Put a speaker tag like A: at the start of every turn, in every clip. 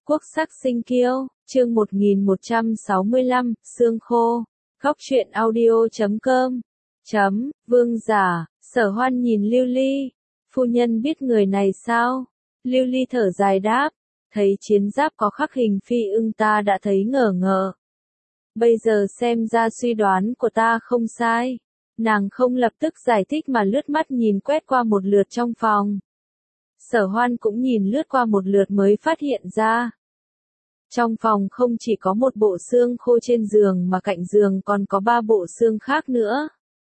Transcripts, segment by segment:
A: Quốc sắc sinh kiêu, chương 1165, xương khô. Góc truyện audio.com. Vương giả, Sở Hoan nhìn Lưu Ly. Phu nhân biết người này sao? Lưu Ly thở dài đáp. Thấy chiến giáp có khắc hình phi ưng ta đã thấy ngờ ngợ. Bây giờ xem ra suy đoán của ta không sai. Nàng không lập tức giải thích mà lướt mắt nhìn quét qua một lượt trong phòng. Sở Hoan cũng nhìn lướt qua một lượt mới phát hiện ra. Trong phòng không chỉ có một bộ xương khô trên giường mà cạnh giường còn có 3 bộ xương khác nữa.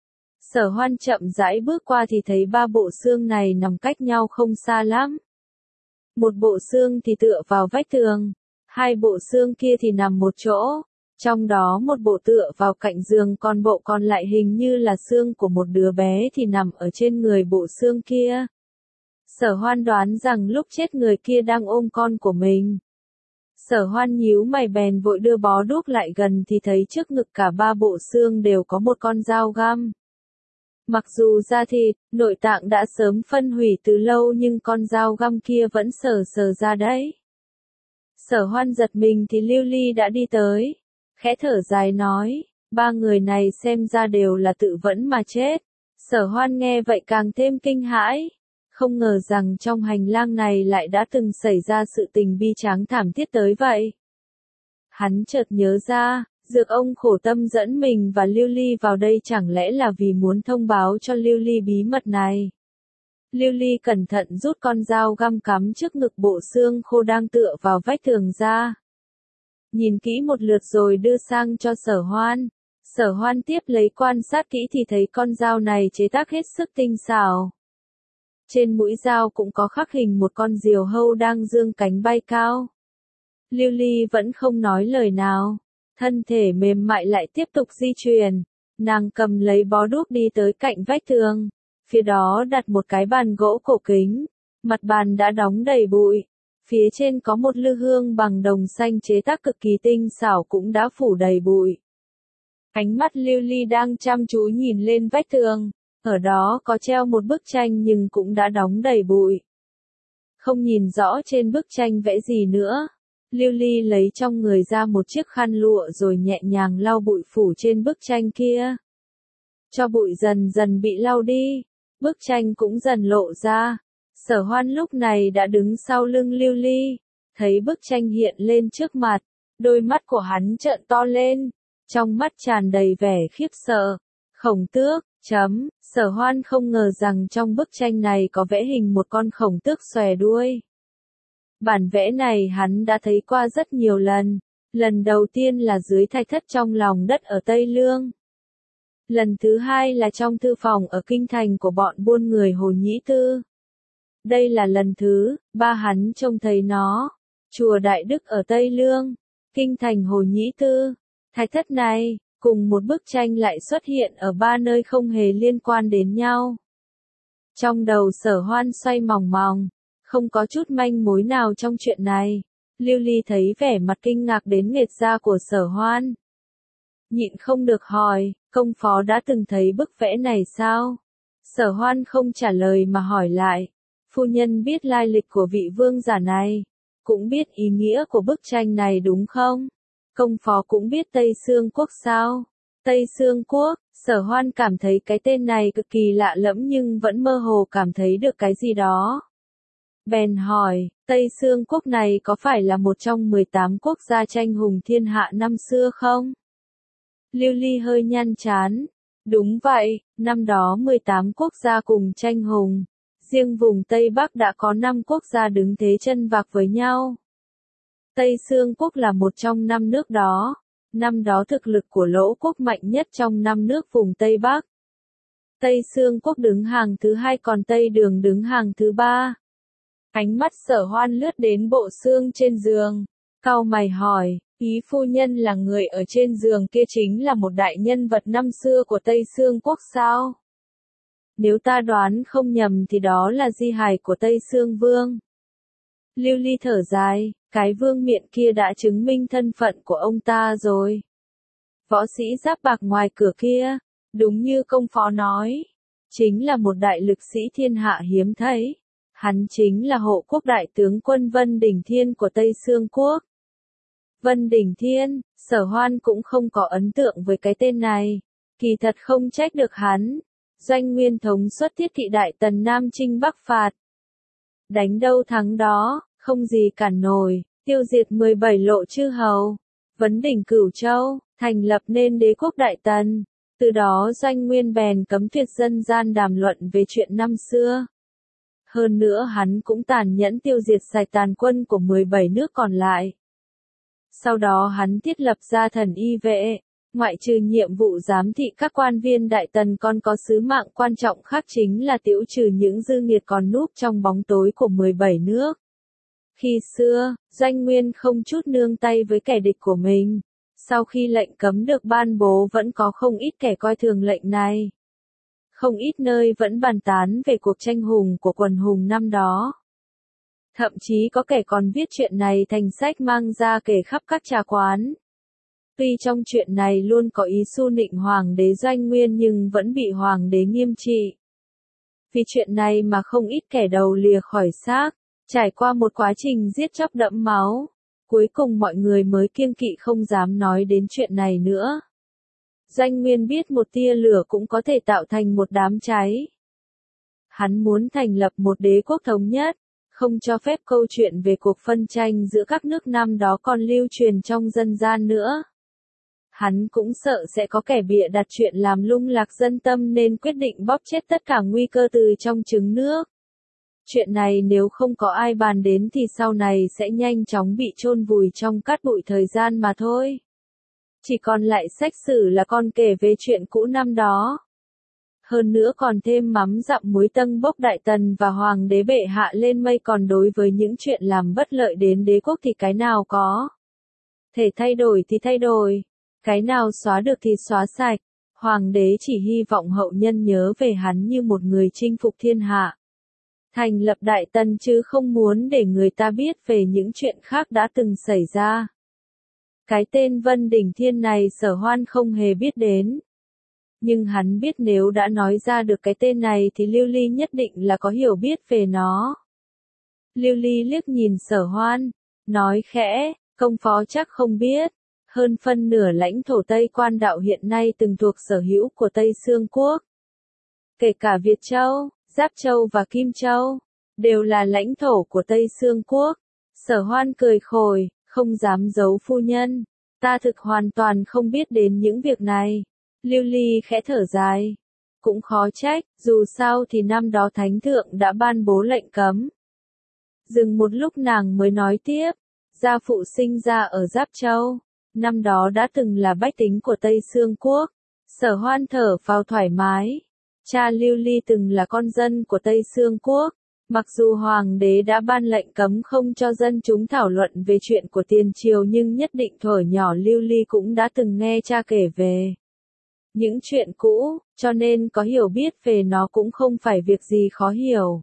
A: Sở Hoan chậm rãi bước qua thì thấy 3 bộ xương này nằm cách nhau không xa lắm. Một bộ xương thì tựa vào vách tường, 2 bộ xương kia thì nằm một chỗ. Trong đó một bộ tựa vào cạnh giường còn bộ còn lại hình như là xương của một đứa bé thì nằm ở trên người bộ xương kia. Sở Hoan đoán rằng lúc chết người kia đang ôm con của mình. Sở Hoan nhíu mày bèn vội đưa bó đuốc lại gần thì thấy trước ngực cả 3 bộ xương đều có một con dao găm. Mặc dù da thịt, nội tạng đã sớm phân hủy từ lâu nhưng con dao găm kia vẫn sờ ra đấy. Sở Hoan giật mình thì Lưu Ly đã đi tới. Khẽ thở dài nói, 3 người này xem ra đều là tự vẫn mà chết. Sở Hoan nghe vậy càng thêm kinh hãi. Không ngờ rằng trong hành lang này lại đã từng xảy ra sự tình bi tráng thảm thiết tới vậy. Hắn chợt nhớ ra, Dược ông khổ tâm dẫn mình và Lưu Ly vào đây chẳng lẽ là vì muốn thông báo cho Lưu Ly bí mật này. Lưu Ly cẩn thận rút con dao găm cắm trước ngực bộ xương khô đang tựa vào vách tường ra. Nhìn kỹ một lượt rồi đưa sang cho Sở Hoan. Sở Hoan tiếp lấy quan sát kỹ thì thấy con dao này chế tác hết sức tinh xảo. Trên mũi dao cũng có khắc hình một con diều hâu đang dương cánh bay cao. Lưu Ly vẫn không nói lời nào. Thân thể mềm mại lại tiếp tục di chuyển. Nàng cầm lấy bó đuốc đi tới cạnh vách tường. Phía đó đặt một cái bàn gỗ cổ kính. Mặt bàn đã đóng đầy bụi. Phía trên có một lư hương bằng đồng xanh chế tác cực kỳ tinh xảo cũng đã phủ đầy bụi. Ánh mắt Lưu Ly đang chăm chú nhìn lên vách tường. Ở đó có treo một bức tranh nhưng cũng đã đóng đầy bụi. Không nhìn rõ trên bức tranh vẽ gì nữa. Lưu Ly lấy trong người ra một chiếc khăn lụa rồi nhẹ nhàng lau bụi phủ trên bức tranh kia. Cho bụi dần dần bị lau đi. Bức tranh cũng dần lộ ra. Sở Hoan lúc này đã đứng sau lưng Lưu Ly. Thấy bức tranh hiện lên trước mặt. Đôi mắt của hắn trợn to lên. Trong mắt tràn đầy vẻ khiếp sợ. Khổng tước. Sở Hoan không ngờ rằng trong bức tranh này có vẽ hình một con khổng tước xòe đuôi. Bản vẽ này hắn đã thấy qua rất nhiều lần. Lần đầu tiên là dưới thạch thất trong lòng đất ở Tây Lương. Lần thứ hai là trong thư phòng ở kinh thành của bọn buôn người Hồ Nhĩ Tư. Đây là lần thứ 3 hắn trông thấy nó. Chùa Đại Đức ở Tây Lương, kinh thành Hồ Nhĩ Tư. Thạch thất này, cùng một bức tranh lại xuất hiện ở 3 nơi không hề liên quan đến nhau. Trong đầu Sở Hoan xoay mòng mòng, không có chút manh mối nào trong chuyện này. Lưu Ly thấy vẻ mặt kinh ngạc đến nghệt ra của Sở Hoan. Nhịn không được hỏi, công phó đã từng thấy bức vẽ này sao? Sở Hoan không trả lời mà hỏi lại. Phu nhân biết lai lịch của vị vương giả này, cũng biết ý nghĩa của bức tranh này đúng không? Công phó cũng biết Tây Sương Quốc sao? Tây Sương Quốc, Sở Hoan cảm thấy cái tên này cực kỳ lạ lẫm nhưng vẫn mơ hồ cảm thấy được cái gì đó. Bèn hỏi, Tây Sương Quốc này có phải là một trong 18 quốc gia tranh hùng thiên hạ năm xưa không? Lưu Ly hơi nhăn trán. Đúng vậy, năm đó 18 quốc gia cùng tranh hùng. Riêng vùng Tây Bắc đã có 5 quốc gia đứng thế chân vạc với nhau. Tây Sương Quốc là một trong 5 nước đó. Năm đó thực lực của Lỗ Quốc mạnh nhất trong 5 nước vùng Tây Bắc. Tây Sương Quốc đứng hàng thứ 2 còn Tây Đường đứng hàng thứ 3. Ánh mắt Sở Hoan lướt đến bộ xương trên giường. Cau mày hỏi, ý phu nhân là người ở trên giường kia chính là một đại nhân vật năm xưa của Tây Sương Quốc sao? Nếu ta đoán không nhầm thì đó là di hài của Tây Sương Vương. Lưu Ly thở dài, cái vương miện kia đã chứng minh thân phận của ông ta rồi. Võ sĩ giáp bạc ngoài cửa kia, đúng như công phó nói, chính là một đại lực sĩ thiên hạ hiếm thấy. Hắn chính là hộ quốc đại tướng quân Vân Đình Thiên của Tây Sương Quốc. Vân Đình Thiên, Sở Hoan cũng không có ấn tượng với cái tên này. Kỳ thật không trách được hắn. Doanh Nguyên thống suất Thiết Kỵ Đại Tần Nam chinh Bắc phạt. Đánh đâu thắng đó, không gì cản nổi, tiêu diệt 17 lộ chư hầu. Vấn đỉnh Cửu Châu, thành lập nên đế quốc Đại Tần. Từ đó Doanh Nguyên bèn cấm tuyệt dân gian đàm luận về chuyện năm xưa. Hơn nữa hắn cũng tàn nhẫn tiêu diệt sạch tàn quân của 17 nước còn lại. Sau đó hắn thiết lập ra thần y vệ, ngoại trừ nhiệm vụ giám thị các quan viên Đại Tần còn có sứ mạng quan trọng khác chính là tiêu trừ những dư nghiệt còn núp trong bóng tối của 17 nước. Khi xưa, Doanh Nguyên không chút nương tay với kẻ địch của mình. Sau khi lệnh cấm được ban bố vẫn có không ít kẻ coi thường lệnh này. Không ít nơi vẫn bàn tán về cuộc tranh hùng của quần hùng năm đó. Thậm chí có kẻ còn viết chuyện này thành sách mang ra kể khắp các trà quán. Tuy trong chuyện này luôn có ý xu nịnh hoàng đế Doanh Nguyên nhưng vẫn bị hoàng đế nghiêm trị. Vì chuyện này mà không ít kẻ đầu lìa khỏi xác, trải qua một quá trình giết chóc đẫm máu. Cuối cùng mọi người mới kiêng kỵ không dám nói đến chuyện này nữa. Doanh Nguyên biết một tia lửa cũng có thể tạo thành một đám cháy. Hắn muốn thành lập một đế quốc thống nhất, không cho phép câu chuyện về cuộc phân tranh giữa các nước năm đó còn lưu truyền trong dân gian nữa. Hắn cũng sợ sẽ có kẻ bịa đặt chuyện làm lung lạc dân tâm nên quyết định bóp chết tất cả nguy cơ từ trong trứng nước. Chuyện này nếu không có ai bàn đến thì sau này sẽ nhanh chóng bị chôn vùi trong cát bụi thời gian mà thôi. Chỉ còn lại sách sử là con kể về chuyện cũ năm đó. Hơn nữa còn thêm mắm dặm muối tâng bốc Đại Tần và Hoàng đế bệ hạ lên mây, còn đối với những chuyện làm bất lợi đến đế quốc thì cái nào có thể thay đổi thì thay đổi, cái nào xóa được thì xóa sạch. Hoàng đế chỉ hy vọng hậu nhân nhớ về hắn như một người chinh phục thiên hạ, thành lập Đại Tần, chứ không muốn để người ta biết về những chuyện khác đã từng xảy ra. Cái tên Vân Đình Thiên này Sở Hoan không hề biết đến. Nhưng hắn biết nếu đã nói ra được cái tên này thì Lưu Ly nhất định là có hiểu biết về nó. Lưu Ly liếc nhìn Sở Hoan, nói khẽ, công phó chắc không biết. Hơn phân nửa lãnh thổ Tây Quan Đạo hiện nay từng thuộc sở hữu của Tây Sương Quốc. Kể cả Việt Châu, Giáp Châu và Kim Châu, đều là lãnh thổ của Tây Sương Quốc. Sở Hoan cười khồi, không dám giấu phu nhân. Ta thực hoàn toàn không biết đến những việc này. Lưu Ly khẽ thở dài. Cũng khó trách, dù sao thì năm đó Thánh Thượng đã ban bố lệnh cấm. Dừng một lúc nàng mới nói tiếp. Gia phụ sinh ra ở Giáp Châu. Năm đó đã từng là bách tính của Tây Sương Quốc. Sở Hoan thở phào thoải mái. Cha Lưu Ly từng là con dân của Tây Sương Quốc. Mặc dù Hoàng đế đã ban lệnh cấm không cho dân chúng thảo luận về chuyện của tiền triều nhưng nhất định thuở nhỏ Lưu Ly cũng đã từng nghe cha kể về những chuyện cũ, cho nên có hiểu biết về nó cũng không phải việc gì khó hiểu.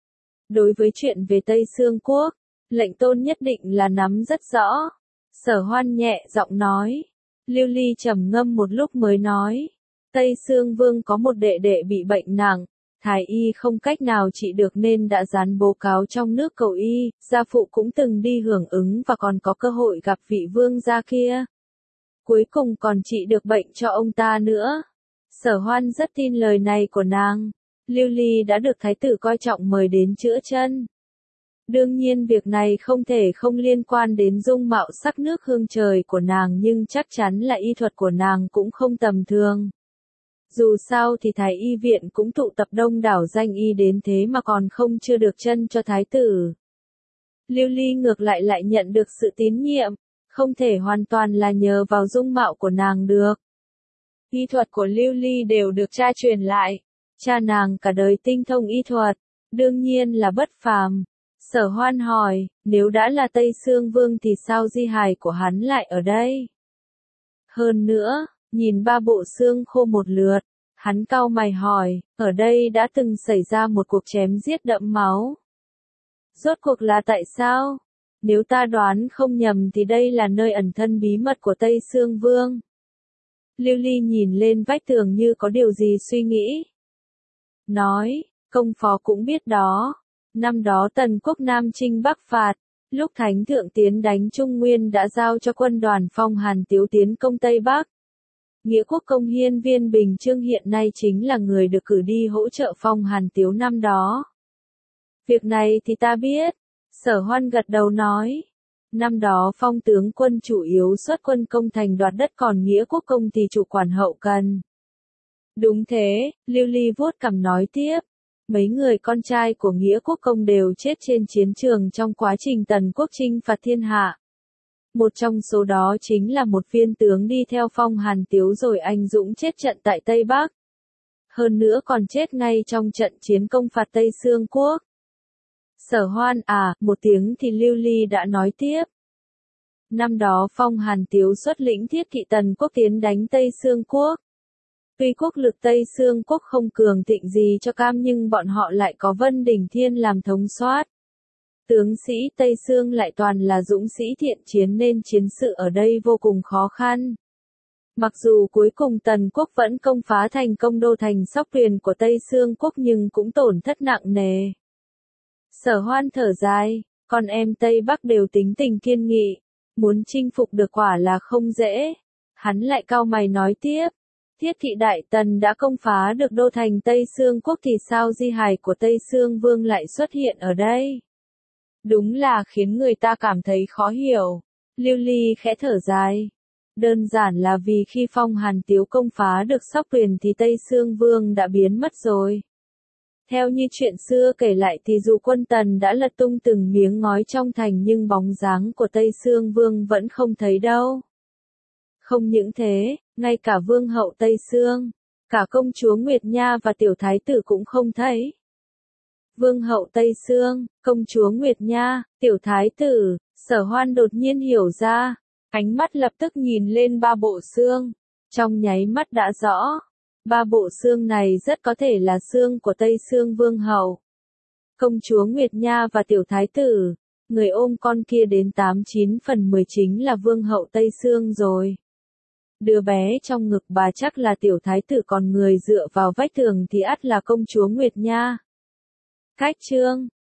A: Đối với chuyện về Tây Sương Quốc, lệnh tôn nhất định là nắm rất rõ. Sở Hoan nhẹ giọng nói. Lưu Ly trầm ngâm một lúc mới nói. Tây Sương Vương có một đệ đệ bị bệnh nặng. Thái y không cách nào trị được nên đã dán bố cáo trong nước cầu y. Gia phụ cũng từng đi hưởng ứng và còn có cơ hội gặp vị vương gia kia. Cuối cùng còn trị được bệnh cho ông ta nữa. Sở Hoan rất tin lời này của nàng. Lưu Ly đã được thái tử coi trọng mời đến chữa chân. Đương nhiên việc này không thể không liên quan đến dung mạo sắc nước hương trời của nàng, nhưng chắc chắn là y thuật của nàng cũng không tầm thường. Dù sao thì Thái y viện cũng tụ tập đông đảo danh y đến thế mà còn không chưa được chân cho thái tử. Lưu Ly ngược lại nhận được sự tín nhiệm, không thể hoàn toàn là nhờ vào dung mạo của nàng được. Y thuật của Lưu Ly đều được cha truyền lại. Cha nàng cả đời tinh thông y thuật, đương nhiên là bất phàm. Sở Hoan hỏi, nếu đã là Tây Sương Vương thì sao di hài của hắn lại ở đây? Hơn nữa, nhìn ba bộ xương khô một lượt, hắn cau mày hỏi, ở đây đã từng xảy ra một cuộc chém giết đẫm máu. Rốt cuộc là tại sao? Nếu ta đoán không nhầm thì đây là nơi ẩn thân bí mật của Tây Sương Vương. Lưu Ly nhìn lên vách tường như có điều gì suy nghĩ. Nói, công phó cũng biết đó. Năm đó Tần quốc Nam chinh Bắc phạt, lúc Thánh Thượng tiến đánh Trung Nguyên đã giao cho quân đoàn Phong Hàn Tiếu tiến công Tây Bắc. Nghĩa quốc công hiên viên Bình Chương hiện nay chính là người được cử đi hỗ trợ Phong Hàn Tiếu năm đó. Việc này thì ta biết, Sở Hoan gật đầu nói. Năm đó Phong tướng quân chủ yếu xuất quân công thành đoạt đất còn Nghĩa quốc công thì chủ quản hậu cần. Đúng thế, Lưu Ly vuốt cằm nói tiếp. Mấy người con trai của Nghĩa quốc công đều chết trên chiến trường trong quá trình Tần quốc chinh phạt thiên hạ. Một trong số đó chính là một viên tướng đi theo Phong Hàn Tiếu rồi anh dũng chết trận tại Tây Bắc. Hơn nữa còn chết ngay trong trận chiến công phạt Tây Sương quốc. Sở Hoan một tiếng thì Lưu Ly đã nói tiếp. Năm đó Phong Hàn Tiếu xuất lĩnh thiết kỵ Tần quốc tiến đánh Tây Sương quốc. Tuy quốc lực Tây Sương quốc không cường thịnh gì cho cam nhưng bọn họ lại có Vân Đình Thiên làm thống soát. Tướng sĩ Tây Sương lại toàn là dũng sĩ thiện chiến nên chiến sự ở đây vô cùng khó khăn. Mặc dù cuối cùng Tần quốc vẫn công phá thành công đô thành Sóc Tuyền của Tây Sương quốc nhưng cũng tổn thất nặng nề. Sở Hoan thở dài, con em Tây Bắc đều tính tình kiên nghị, muốn chinh phục được quả là không dễ. Hắn lại cau mày nói tiếp, Thiết thị Đại Tần đã công phá được đô thành Tây Sương quốc thì sao di hài của Tây Sương Vương lại xuất hiện ở đây? Đúng là khiến người ta cảm thấy khó hiểu. Lưu Ly khẽ thở dài. Đơn giản là vì khi Phong Hàn Tiếu công phá được Sóc Tuyền thì Tây Sương Vương đã biến mất rồi. Theo như chuyện xưa kể lại thì dù quân Tần đã lật tung từng miếng ngói trong thành nhưng bóng dáng của Tây Sương Vương vẫn không thấy đâu. Không những thế, ngay cả Vương hậu Tây Sương, cả công chúa Nguyệt Nha và tiểu thái tử cũng không thấy. Vương hậu Tây Sương, công chúa Nguyệt Nha, tiểu thái tử, Sở Hoan đột nhiên hiểu ra, ánh mắt lập tức nhìn lên ba bộ xương, trong nháy mắt đã rõ. Ba bộ xương này rất có thể là xương của Tây Sương Vương hậu. Công chúa Nguyệt Nha và tiểu thái tử, người ôm con kia đến 89/10 chính là Vương hậu Tây Sương rồi. Đứa bé trong ngực bà chắc là tiểu thái tử còn người dựa vào vách tường thì ắt là công chúa Nguyệt Nha. Cách chương